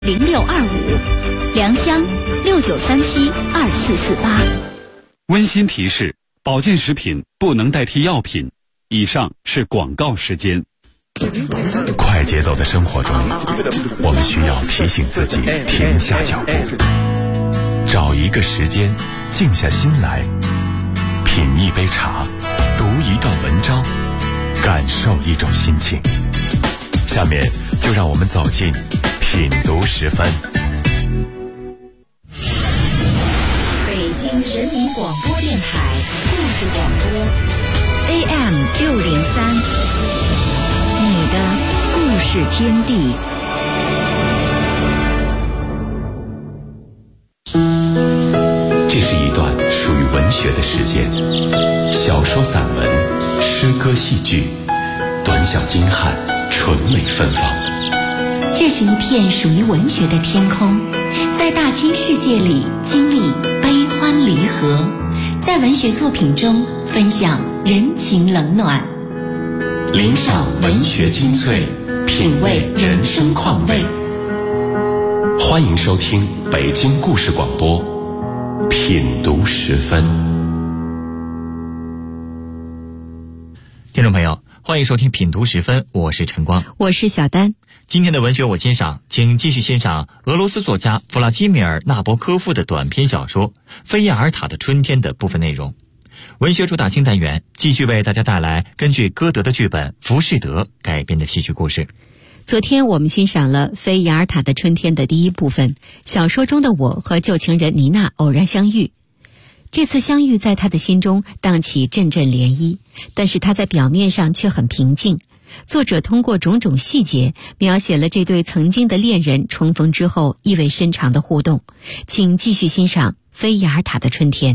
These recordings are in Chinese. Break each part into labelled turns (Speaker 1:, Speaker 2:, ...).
Speaker 1: 0625，良乡69372448。
Speaker 2: 温馨提示：保健食品不能代替药品。以上是广告时间。
Speaker 3: 快节奏的生活中，我们需要提醒自己停下脚步，找一个时间静下心来，品一杯茶，读一段文章，感受一种心情。下面就让我们走进品读时分。
Speaker 1: 北京人民广播电台故事广播 AM603，你的故事天地。
Speaker 3: 这是一段属于文学的时间，小说、散文、诗歌、戏剧，短小精悍，纯美芬芳。
Speaker 1: 这是一片属于文学的天空，在大千世界里经历悲欢离合，在文学作品中分享人情冷暖，
Speaker 3: 聆赏文学精粹，品味人生况味。欢迎收听北京故事广播品读时分。
Speaker 4: 听众朋友，欢迎收听品读时分，我是陈光，
Speaker 1: 我是小丹。
Speaker 4: 今天的文学我欣赏，请继续欣赏俄罗斯作家弗拉基米尔·纳博科夫的短篇小说《菲亚尔塔的春天》的部分内容。文学主打新单元继续为大家带来根据歌德的剧本《浮士德》改编的戏剧故事。
Speaker 1: 昨天我们欣赏了《菲亚尔塔的春天》的第一部分，小说中的我和旧情人妮娜偶然相遇。这次相遇在他的心中荡起阵阵涟漪，但是他在表面上却很平静。作者通过种种细节描写了这对曾经的恋人重逢之后意味深长的互动。请继续欣赏《菲亚尔塔的春天》。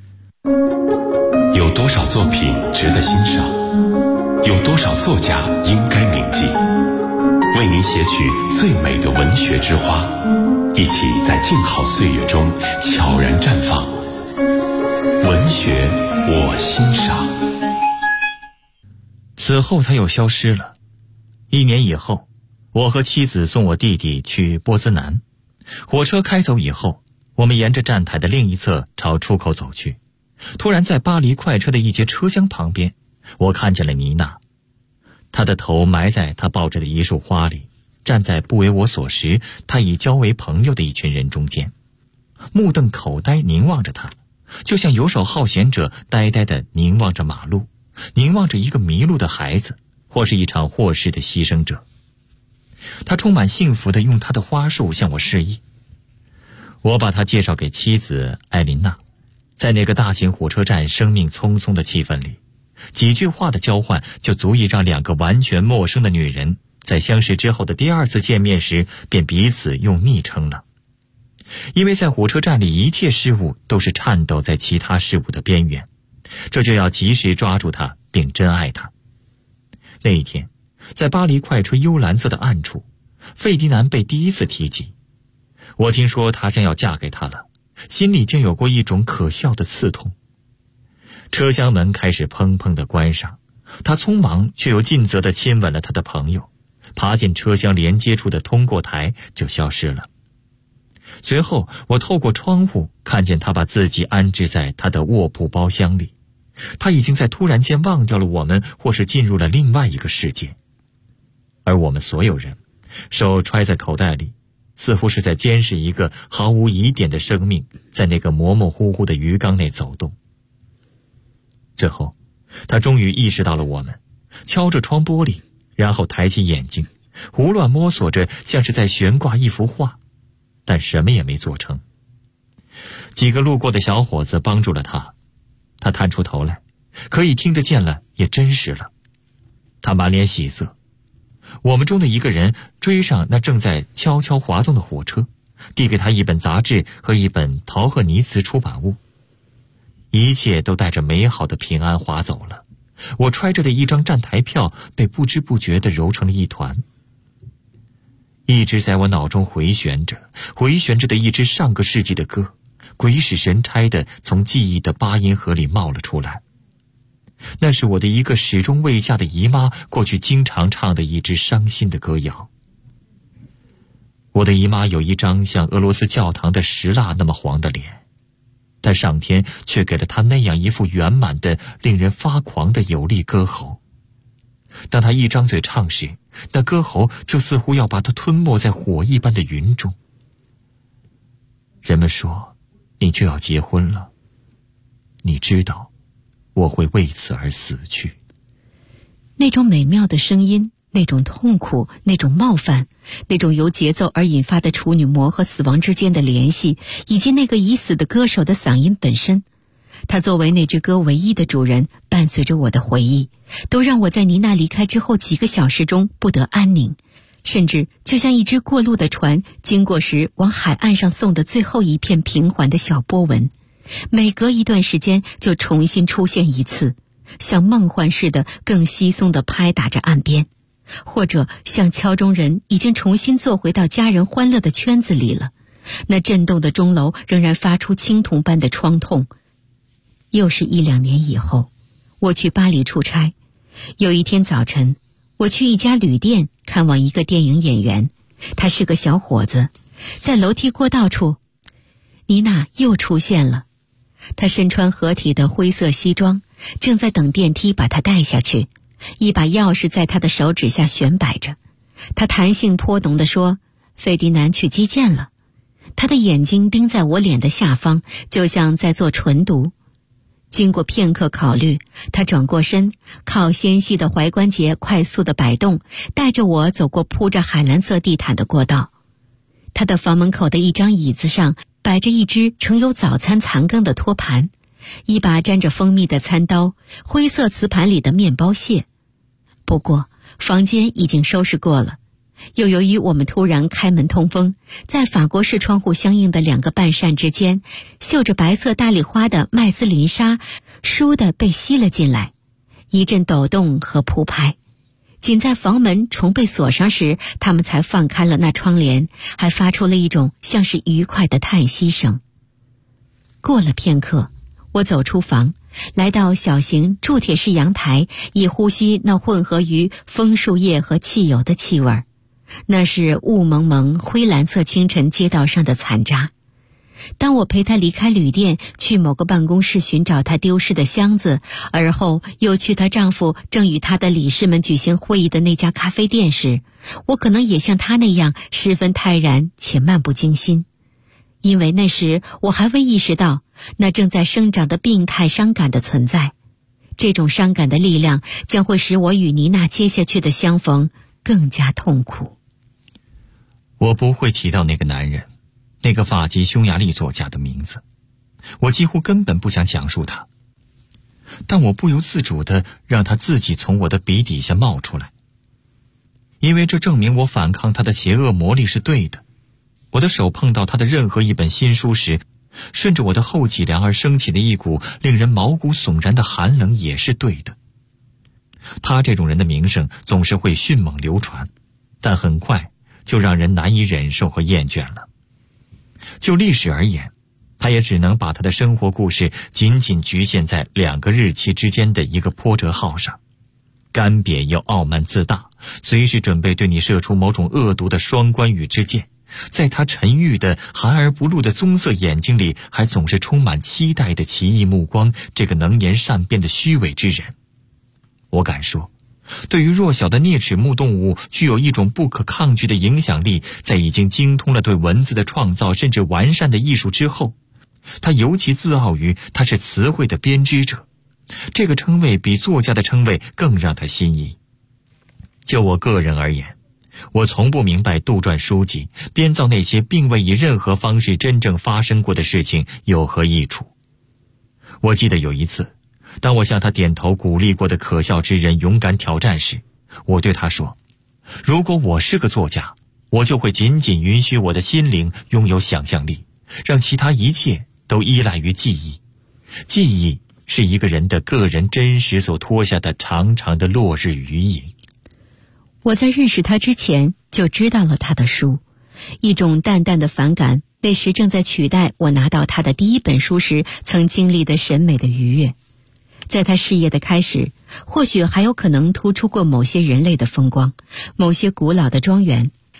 Speaker 3: 有多少作品值得欣赏？有多少作家应该铭记？为您写取最美的文学之花，一起在静好岁月中悄然绽放。文学我欣赏。
Speaker 4: 此后他又消失了。1年以后，我和妻子送我弟弟去波兹南。火车开走以后，我们沿着站台的另一侧朝出口走去。突然在巴黎快车的一节车厢旁边，我看见了妮娜。她的头埋在她抱着的一束花里，站在不为我所识她已交为朋友的一群人中间，目瞪口呆凝望着她，就像游手好闲者呆呆地凝望着马路，凝望着一个迷路的孩子，或是一场祸事的牺牲者。他充满幸福地用他的花束向我示意。我把他介绍给妻子艾琳娜。在那个大型火车站生命匆匆的气氛里，几句话的交换就足以让两个完全陌生的女人在相识之后的第2次见面时便彼此用昵称了。因为在火车站里一切事物都是颤抖在其他事物的边缘，这就要及时抓住它并珍爱它。那一天，在巴黎快车幽蓝色的暗处，费迪南被第一次提及。我听说她将要嫁给他了，心里竟有过一种可笑的刺痛。车厢门开始砰砰地关上，他匆忙却又尽责地亲吻了他的朋友，爬进车厢连接处的通过台就消失了。随后我透过窗户看见他把自己安置在他的卧铺包厢里，他已经在突然间忘掉了我们，或是进入了另外一个世界。而我们所有人手揣在口袋里，似乎是在监视一个毫无疑点的生命在那个模模糊糊的鱼缸内走动。最后他终于意识到了我们，敲着窗玻璃，然后抬起眼睛，胡乱摸索着，像是在悬挂一幅画，但什么也没做成。几个路过的小伙子帮助了他，他探出头来，可以听得见了，也真实了。他满脸喜色。我们中的一个人追上那正在悄悄滑动的火车，递给他一本杂志和一本陶赫尼茨出版物。一切都带着美好的平安滑走了，我揣着的一张站台票被不知不觉地揉成了一团。一直在我脑中回旋着的一支上个世纪的歌，鬼使神差地从记忆的八音盒里冒了出来。那是我的一个始终未嫁的姨妈过去经常唱的一支伤心的歌谣。 我的姨妈有一张像俄罗斯教堂的石蜡那么黄的脸，但上天却给了她那样一副圆满的令人发狂的有力歌喉。当她一张嘴唱时，那歌喉就似乎要把她吞没在火一般的云中。人们说你就要结婚了，你知道我会为此而死去。
Speaker 1: 那种美妙的声音，那种痛苦，那种冒犯，那种由节奏而引发的处女膜和死亡之间的联系，以及那个已死的歌手的嗓音本身，他作为那支歌唯一的主人，伴随着我的回忆，都让我在妮娜离开之后几个小时中不得安宁，甚至就像一只过路的船经过时往海岸上送的最后一片平缓的小波纹，每隔一段时间就重新出现一次，像梦幻似的更稀松地拍打着岸边，或者像敲钟人已经重新坐回到家人欢乐的圈子里了，那震动的钟楼仍然发出青铜般的创痛。又是1-2年以后，我去巴黎出差，有一天早晨，我去一家旅店看望一个电影演员，他是个小伙子，在楼梯过道处，妮娜又出现了。他身穿合体的灰色西装，正在等电梯把他带下去，一把钥匙在他的手指下悬摆着。他弹性颇浓地说：“费迪南去击剑了。”他的眼睛盯在我脸的下方，就像在做唇读。经过片刻考虑，他转过身，靠纤细的踝关节快速地摆动，带着我走过铺着海蓝色地毯的过道。他的房门口的一张椅子上摆着一只盛有早餐残羹的托盘，一把沾着蜂蜜的餐刀，灰色瓷盘里的面包屑。不过房间已经收拾过了，又由于我们突然开门通风，在法国式窗户相应的2个半扇之间，绣着白色大丽花的麦斯林纱倏地被吸了进来，一阵抖动和扑拍。仅在房门重被锁上时，他们才放开了那窗帘，还发出了一种像是愉快的叹息声。过了片刻，我走出房，来到小型铸铁式阳台，以呼吸那混合于枫树叶和汽油的气味。那是雾蒙蒙灰蓝色清晨街道上的残渣。当我陪她离开旅店，去某个办公室寻找她丢失的箱子，而后又去她丈夫正与她的理事们举行会议的那家咖啡店时，我可能也像她那样十分泰然且漫不经心。因为那时我还未意识到那正在生长的病态伤感的存在，这种伤感的力量将会使我与妮娜接下去的相逢更加痛苦。
Speaker 4: 我不会提到那个男人，那个法籍匈牙利作家的名字，我几乎根本不想讲述他，但我不由自主地让他自己从我的笔底下冒出来，因为这证明我反抗他的邪恶魔力是对的。我的手碰到他的任何一本新书时，顺着我的后脊梁而升起的一股令人毛骨悚然的寒冷也是对的。他这种人的名声总是会迅猛流传，但很快就让人难以忍受和厌倦了。就历史而言，他也只能把他的生活故事仅仅局限在2个日期之间的一个波折号上。干瘪又傲慢自大，随时准备对你射出某种恶毒的双关语之箭，在他沉郁的含而不露的棕色眼睛里，还总是充满期待的奇异目光，这个能言善辩的虚伪之人。我敢说，对于弱小的啮齿目动物具有一种不可抗拒的影响力，在已经精通了对文字的创造甚至完善的艺术之后，他尤其自傲于他是词汇的编织者，这个称谓比作家的称谓更让他心仪。就我个人而言，我从不明白杜撰书籍，编造那些并未以任何方式真正发生过的事情有何益处。我记得有一次，当我向他点头鼓励过的可笑之人勇敢挑战时，我对他说，如果我是个作家，我就会仅仅允许我的心灵拥有想象力，让其他一切都依赖于记忆。记忆是一个人的个人真实所脱下的长长的落日余影。
Speaker 1: 我在认识他之前就知道了他的书，一种淡淡的反感那时正在取代我拿到他的第一本书时曾经历的审美的愉悦。在他事业的开始，或许还有可能突出过某些人类的风光，某些古老的庄园，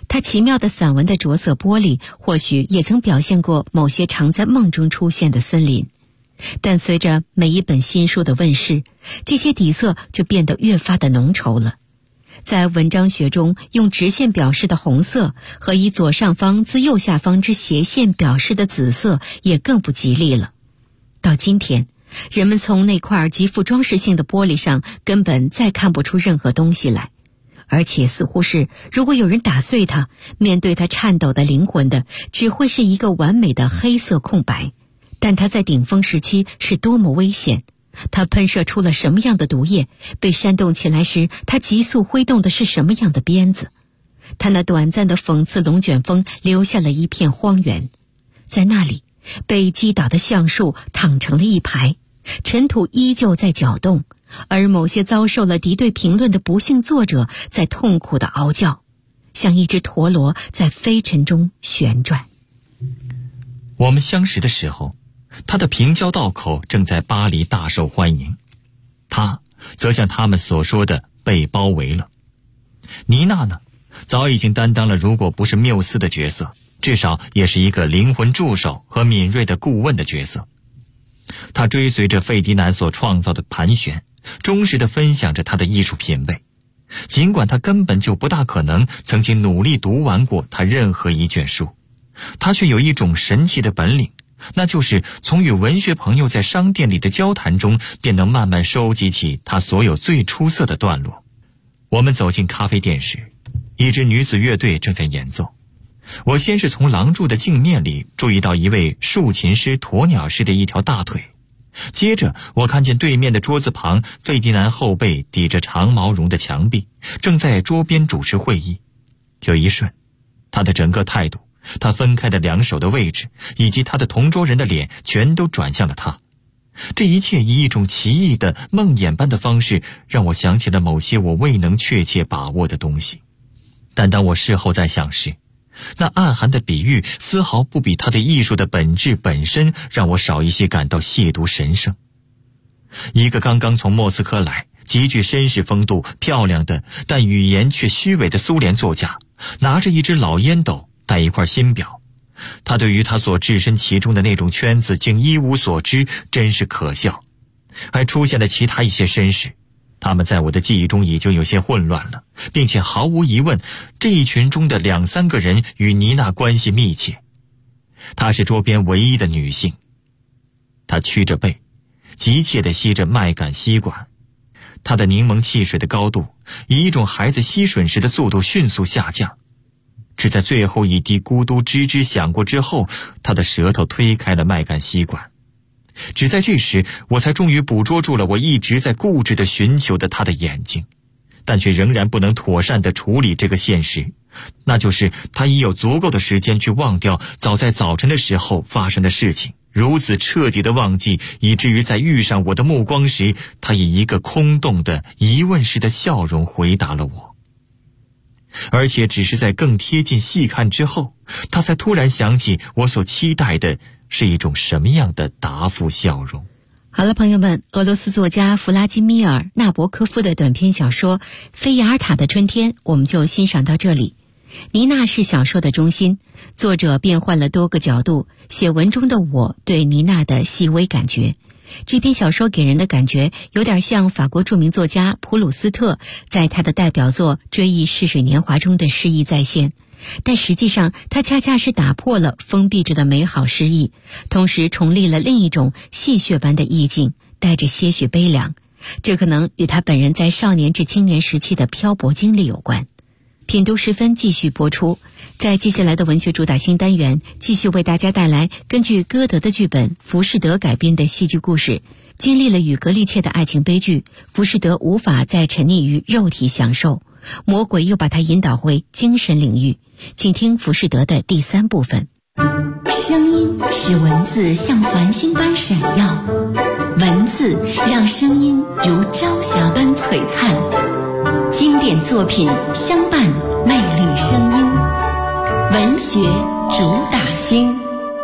Speaker 1: 他奇妙的散文的着色玻璃，或许也曾表现过某些常在梦中出现的森林。但随着每一本新书的问世，这些底色就变得越发的浓稠了。在文章学中，用直线表示的红色和以左上方自右下方之斜线表示的紫色也更不吉利了。到今天，人们从那块极富装饰性的玻璃上根本再看不出任何东西来，而且似乎是如果有人打碎它，面对它颤抖的灵魂的只会是一个完美的黑色空白。但它在顶峰时期是多么危险，它喷射出了什么样的毒液，被煽动起来时它急速挥动的是什么样的鞭子。它那短暂的讽刺龙卷风留下了一片荒原，在那里被击倒的橡树躺成了一排，尘土依旧在搅动，而某些遭受了敌对评论的不幸作者在痛苦地嗷叫，像一只陀螺在飞尘中旋转。
Speaker 4: 我们相识的时候，他的平交道口正在巴黎大受欢迎，他则像他们所说的被包围了。妮娜呢，早已经担当了如果不是缪斯的角色，至少也是一个灵魂助手和敏锐的顾问的角色。他追随着费迪南所创造的盘旋，忠实地分享着他的艺术品味，尽管他根本就不大可能曾经努力读完过他任何一卷书，他却有一种神奇的本领，那就是从与文学朋友在商店里的交谈中，便能慢慢收集起他所有最出色的段落。我们走进咖啡店时，一支女子乐队正在演奏。我先是从廊柱的镜面里注意到一位竖琴师鸵鸟式的一条大腿，接着我看见对面的桌子旁，费迪南后背抵着长毛绒的墙壁，正在桌边主持会议。有一瞬，他的整个态度，他分开的两手的位置，以及他的同桌人的脸，全都转向了他。这一切以一种奇异的梦魇般的方式，让我想起了某些我未能确切把握的东西。但当我事后再想时，那暗含的比喻丝毫不比他的艺术的本质本身让我少一些感到亵渎神圣。一个刚刚从莫斯科来，极具绅士风度、漂亮的但语言却虚伪的苏联作家，拿着一只老烟斗，带一块新表。他对于他所置身其中的那种圈子竟一无所知，真是可笑。还出现了其他一些绅士，他们在我的记忆中已经有些混乱了，并且毫无疑问，这一群中的2、3个人与妮娜关系密切。她是桌边唯一的女性。她屈着背，急切地吸着麦秆吸管，她的柠檬汽水的高度以一种孩子吸吮时的速度迅速下降。只在最后一滴咕嘟吱吱响过之后，他的舌头推开了麦秆吸管。只在这时，我才终于捕捉住了我一直在固执地寻求的他的眼睛，但却仍然不能妥善地处理这个现实，那就是他已有足够的时间去忘掉早在早晨的时候发生的事情，如此彻底的忘记，以至于在遇上我的目光时，他以一个空洞的疑问式的笑容回答了我。而且只是在更贴近细看之后，他才突然想起我所期待的是一种什么样的答复笑容。
Speaker 1: 好了，朋友们，俄罗斯作家弗拉基米尔·纳博科夫的短篇小说《菲亚尔塔的春天》我们就欣赏到这里。妮娜是小说的中心，作者变换了多个角度写文中的我对妮娜的细微感觉。这篇小说给人的感觉有点像法国著名作家普鲁斯特在他的代表作《追忆逝水年华》中的诗意再现，但实际上他恰恰是打破了封闭着的美好诗意，同时重立了另一种戏谑般的意境，带着些许悲凉。这可能与他本人在少年至青年时期的漂泊经历有关。品读时分继续播出，在接下来的文学主打新单元，继续为大家带来根据歌德的剧本《浮士德》改编的戏剧故事。经历了与格利切的爱情悲剧，浮士德无法再沉溺于肉体享受，魔鬼又把他引导回精神领域。请听《浮士德》的第3部分。声音使文字像繁星般闪耀，文字让声音如朝霞般璀璨。经典作品相伴，魅力声音，文学主打星。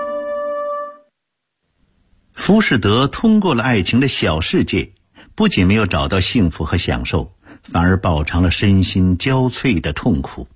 Speaker 5: 浮士德通过了爱情的小世界，不仅没有找到幸福和享受，反而饱尝了身心交瘁的痛苦。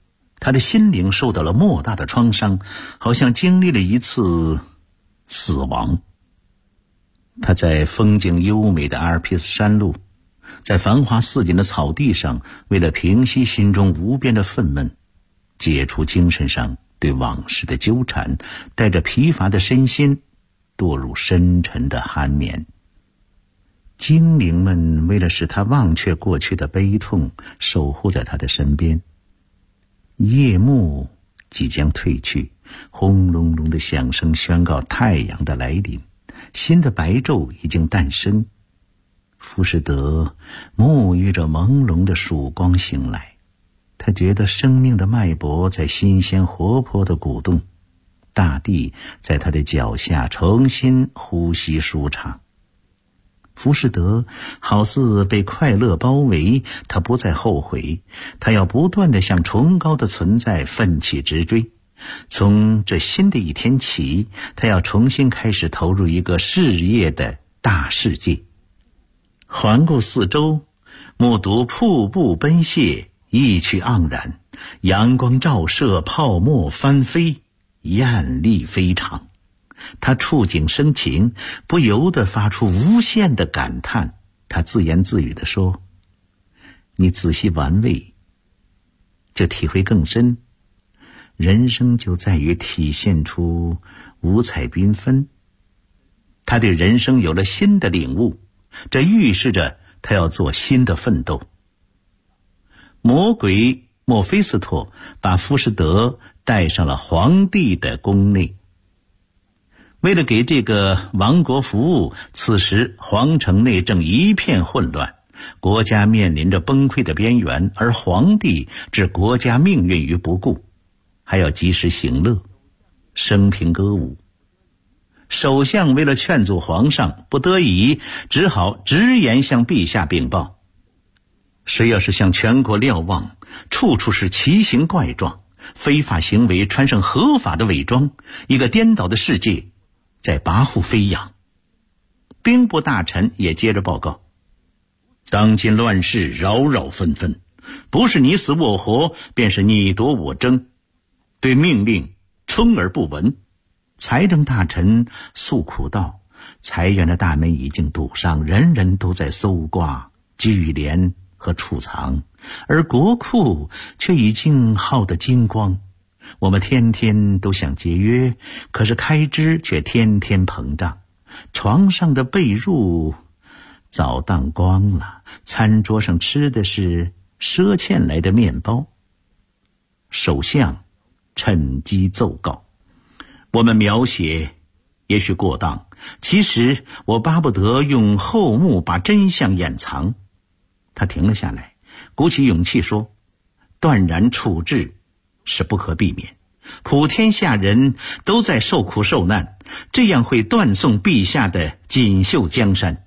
Speaker 5: 他的心灵受到了莫大的创伤，好像经历了一次死亡。他在风景优美的阿尔卑斯山路，在繁华似锦的草地上，为了平息心中无边的愤懑，解除精神上对往事的纠缠，带着疲乏的身心堕入深沉的酣眠。精灵们为了使他忘却过去的悲痛，守护在他的身边。夜幕即将褪去，轰隆隆的响声宣告太阳的来临，新的白昼已经诞生。浮士德沐浴着朦胧的曙光醒来，他觉得生命的脉搏在新鲜活泼的鼓动，大地在他的脚下重新呼吸舒畅。浮士德好似被快乐包围，他不再后悔，他要不断地向崇高的存在奋起直追。从这新的一天起，他要重新开始投入一个事业的大世界。环顾四周，目睹瀑布奔泻，意趣盎然，阳光照射，泡沫翻飞，艳丽非常。他触景生情，不由得发出无限的感叹。他自言自语地说：你仔细玩味，就体会更深。人生就在于体现出五彩缤纷。他对人生有了新的领悟，这预示着他要做新的奋斗。魔鬼墨菲斯托把浮士德带上了皇帝的宫内。为了给这个王国服务，此时皇城内正一片混乱，国家面临着崩溃的边缘，而皇帝置国家命运于不顾，还要及时行乐，生平歌舞。首相为了劝阻皇上，不得已只好直言向陛下禀报。谁要是向全国瞭望，处处是奇形怪状，非法行为穿上合法的伪装，一个颠倒的世界在跋扈飞扬。兵部大臣也接着报告：当今乱世扰扰纷纷，不是你死我活，便是你夺我争，对命令充耳不闻。财政大臣诉苦道：财源的大门已经堵上，人人都在搜刮聚敛和储藏，而国库却已经耗得精光。我们天天都想节约，可是开支却天天膨胀。床上的被褥早当光了，餐桌上吃的是赊欠来的面包。首相趁机奏告：我们描写也许过当，其实我巴不得用厚幕把真相掩藏。他停了下来，鼓起勇气说：断然处置是不可避免，普天下人都在受苦受难，这样会断送陛下的锦绣江山。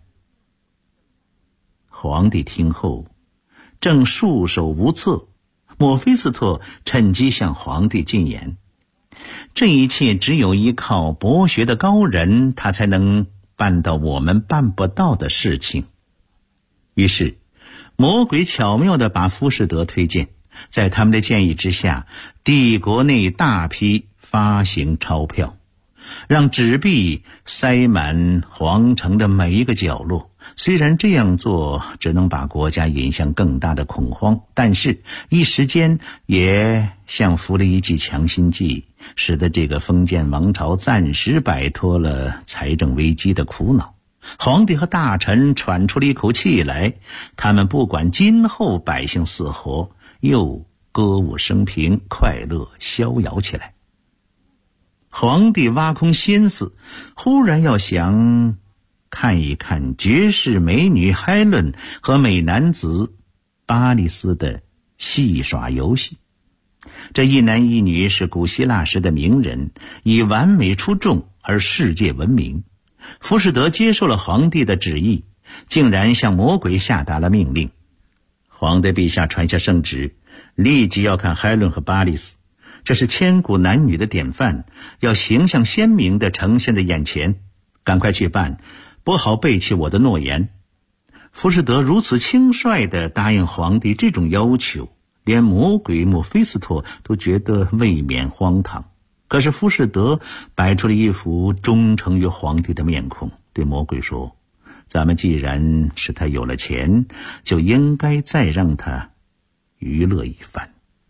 Speaker 5: 皇帝听后正束手无策，墨菲斯托趁机向皇帝进言：这一切只有依靠博学的高人，他才能办到我们办不到的事情。于是魔鬼巧妙地把浮士德推荐，在他们的建议之下，帝国内大批发行钞票，让纸币塞满皇城的每一个角落。虽然这样做只能把国家引向更大的恐慌，但是一时间也像服了一剂强心剂，使得这个封建王朝暂时摆脱了财政危机的苦恼。皇帝和大臣喘出了一口气来，他们不管今后百姓死活，又歌舞升平，快乐逍遥起来。皇帝挖空心思，忽然要想看一看绝世美女海伦和美男子巴利斯的戏耍游戏。这一男一女是古希腊时的名人，以完美出众而世界闻名。浮士德接受了皇帝的旨意，竟然向魔鬼下达了命令。皇帝陛下传下圣旨，立即要看海伦和巴利斯，这是千古男女的典范，要形象鲜明地呈现在眼前，赶快去办，不好背弃我的诺言。浮士德如此轻率地答应皇帝这种要求， 连魔鬼墨菲斯托都觉得未免荒唐。可是浮士德摆出了一副忠诚于皇帝的面孔，对魔鬼说，咱们既然使他有了钱，就应该再让他娱乐一番。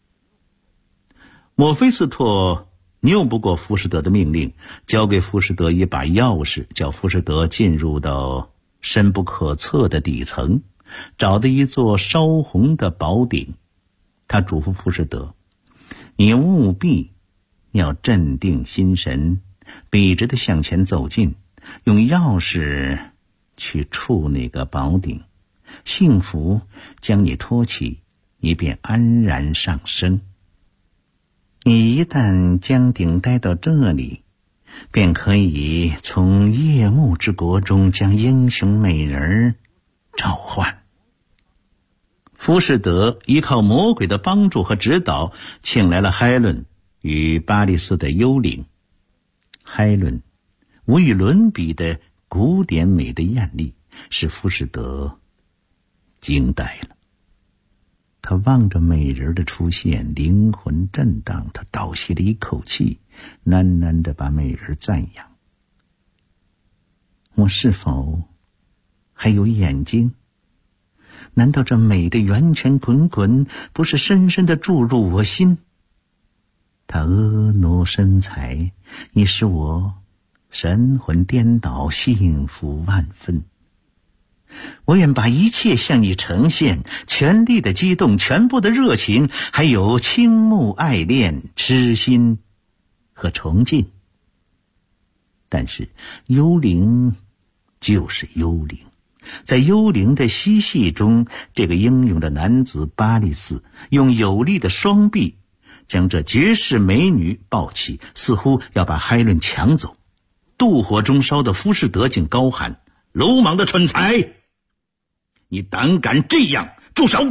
Speaker 5: 墨菲斯托拗不过浮士德的命令，交给浮士德一把钥匙，叫浮士德进入到深不可测的底层，找到一座烧红的宝鼎。他嘱咐浮士德，你务必要镇定心神，笔直地向前走近，用钥匙去触那个宝鼎，幸福将你托起，你便安然上升。你一旦将鼎带到这里，便可以从夜幕之国中将英雄美人召唤。浮士德依靠魔鬼的帮助和指导，请来了海伦与巴利斯的幽灵。海伦无与伦比的古典美的艳丽，使浮士德惊呆了。他望着美人的出现，灵魂震荡，他倒吸了一口气，喃喃地把美人赞扬。我是否还有眼睛？难道这美的源泉滚滚不是深深地注入我心？他婀娜身材，你使我神魂颠倒，幸福万分。我愿把一切向你呈现，全力的激动，全部的热情，还有倾慕爱恋、痴心和崇敬。但是幽灵就是幽灵，在幽灵的嬉戏中，这个英勇的男子巴利斯用有力的双臂将这绝世美女抱起，似乎要把海伦抢走。妒火中烧的浮士德竟高喊，鲁莽的蠢材，你胆敢这样！住手！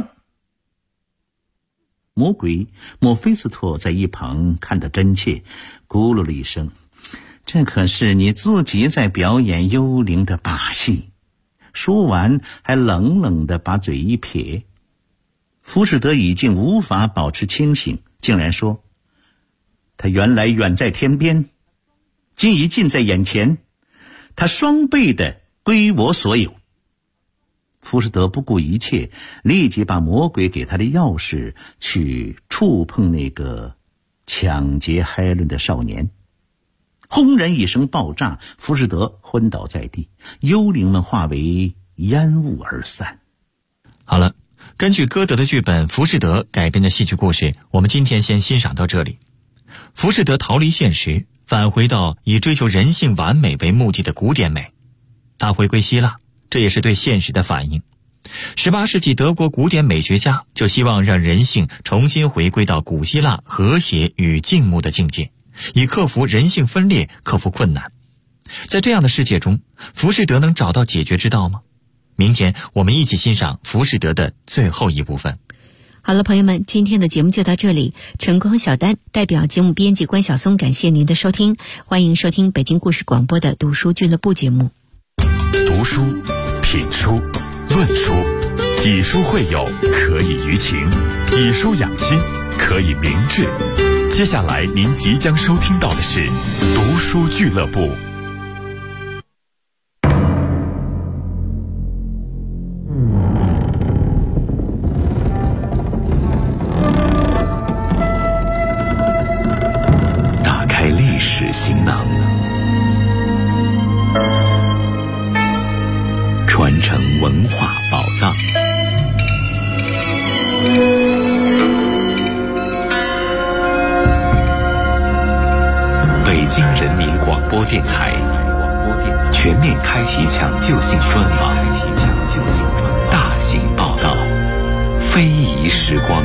Speaker 5: 魔鬼墨菲斯托在一旁看得真切，咕噜了一声，这可是你自己在表演幽灵的把戏。说完还冷冷地把嘴一撇。浮士德已经无法保持清醒，竟然说，他原来远在天边，今已近在眼前，他双倍的归我所有。浮士德不顾一切，立即把魔鬼给他的钥匙去触碰那个抢劫海伦的少年。轰然一声爆炸，浮士德昏倒在地，幽灵们化为烟雾而散。
Speaker 4: 好了，根据歌德的剧本《浮士德》改编的戏剧故事，我们今天先欣赏到这里。浮士德逃离现实，返回到以追求人性完美为目的的古典美。他回归希腊，这也是对现实的反应。18世纪德国古典美学家就希望让人性重新回归到古希腊和谐与静穆的境界，以克服人性分裂，克服困难。在这样的世界中，浮士德能找到解决之道吗？明天我们一起欣赏浮士德的最后一部分。
Speaker 1: 好了，朋友们，今天的节目就到这里。晨光小丹代表节目编辑关晓松，感谢您的收听，欢迎收听北京故事广播的读书俱乐部节目。
Speaker 3: 读书、品书、论书，以书会友，可以娱情；以书养心，可以明志。接下来您即将收听到的是读书俱乐部。打开历史行囊，传承文化宝藏。北京人民广播电台全面开启抢救性专访，大型报道，非遗时光。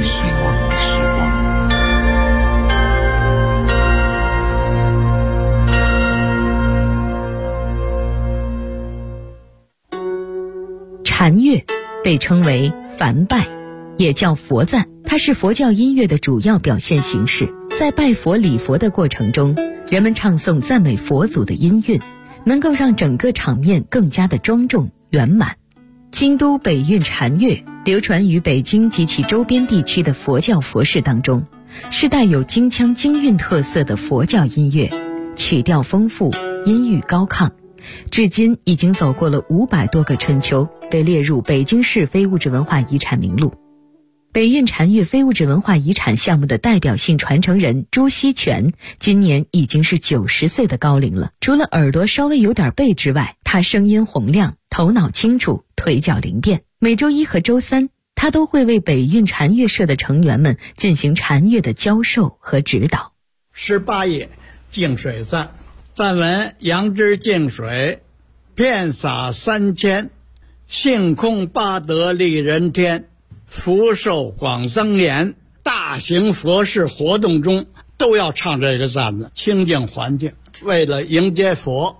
Speaker 6: 禅乐被称为梵拜，也叫佛赞，它是佛教音乐的主要表现形式。在拜佛礼佛的过程中，人们唱诵赞美佛祖的音韵，能够让整个场面更加的庄重圆满。 京都北运禅乐流传于北京及其周边地区的佛教佛事当中，是带有京腔京韵特色的佛教音乐，曲调丰富，音域高亢，至今已经走过了500多个春秋，被列入北京市非物质文化遗产名录。北运禅乐非物质文化遗产项目的代表性传承人朱锡全今年已经是90岁的高龄了。除了耳朵稍微有点背之外，他声音洪亮，头脑清楚，腿脚灵便。每周1和周3，他都会为北运禅乐社的成员们进行禅乐的教授和指导。
Speaker 7: 18页净水赞，赞文：杨枝净水，遍洒3000，性空八德利人天，福寿广增延。大型佛事活动中都要唱这个赞子，清净环境，为了迎接佛。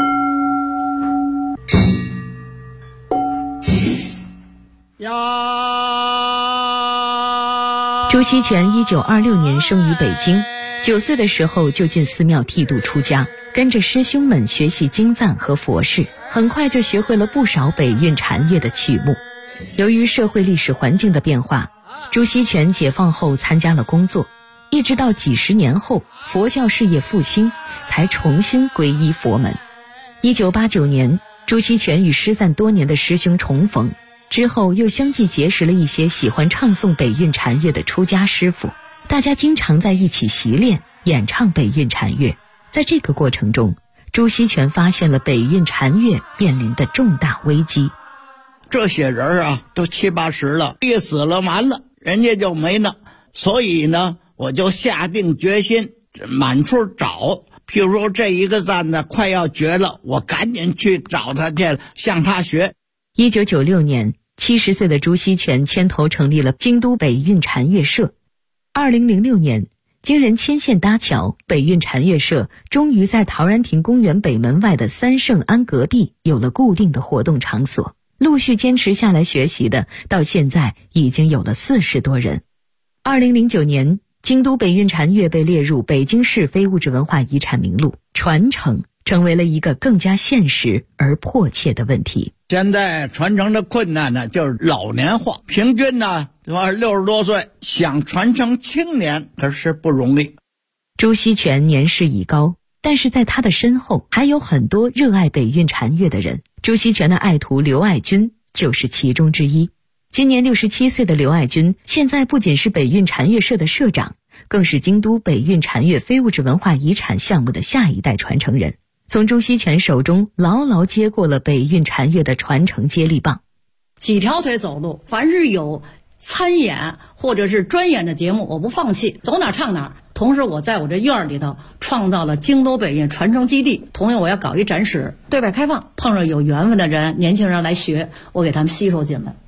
Speaker 6: 朱锡全1926年生于北京，9岁的时候就进寺庙剃度出家，跟着师兄们学习经赞和佛事，很快就学会了不少北运禅乐的曲目。由于社会历史环境的变化，朱锡全解放后参加了工作，一直到几十年后佛教事业复兴，才重新皈依佛门。1989年，朱锡全与失散多年的师兄重逢，之后又相继结识了一些喜欢唱诵北运禅乐的出家师傅，大家经常在一起习练演唱北运禅乐。在这个过程中，朱锡全发现了北运禅乐面临的重大危机。
Speaker 7: 这些人啊，都70、80了，一死了完了，人家就没了。所以呢，我就下定决心满处找。譬如说这一个赞呢快要绝了，我赶紧去找他去，向他学。
Speaker 6: 1996年，70岁的朱锡全牵头成立了京都北运禅乐社。2006年，经人牵线搭桥，北运禅乐社终于在陶然亭公园北门外的三圣庵隔壁有了固定的活动场所。陆续坚持下来学习的，到现在已经有了40多人。2009年，京都北运禅乐被列入北京市非物质文化遗产名录，传承成为了一个更加现实而迫切的问题。
Speaker 7: 现在传承的困难呢，就是老年化，平均呢60多岁，想传承青年可是不容易。
Speaker 6: 朱锡全年事已高，但是在他的身后还有很多热爱北运禅乐的人。朱锡全的爱徒刘爱军就是其中之一。今年67岁的刘爱军，现在不仅是北运禅乐社的社长，更是京都北运禅乐非物质文化遗产项目的下一代传承人，从朱锡全手中牢牢接过了北运禅乐的传承接力棒。
Speaker 8: 几条腿走路，凡是有参演或者是专演的节目，我不放弃，走哪唱哪。同时我在我这院里头创造了京都北运传承基地，同样我要搞一展示，对外开放，碰上有缘分的人，年轻人来学，我给他们吸收进来。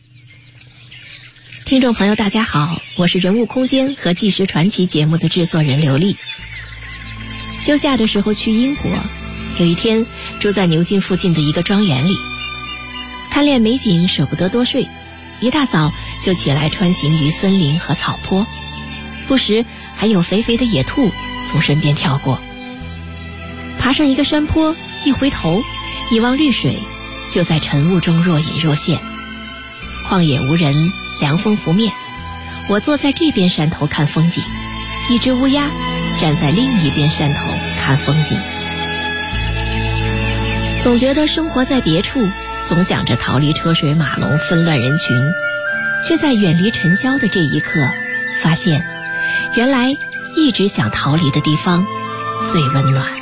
Speaker 1: 听众朋友大家好，我是人物空间和纪实传奇节目的制作人刘丽。休假的时候去英国，有一天住在牛津附近的一个庄园里，贪恋美景舍不得多睡，一大早就起来穿行于森林和草坡，不时还有肥肥的野兔从身边跳过。爬上一个山坡，一回头一望绿水，就在晨雾中若隐若现。旷野无人，凉风拂面，我坐在这边山头看风景，一只乌鸦站在另一边山头看风景。总觉得生活在别处，总想着逃离车水马龙纷乱人群，却在远离尘嚣的这一刻，发现原来一直想逃离的地方最温暖。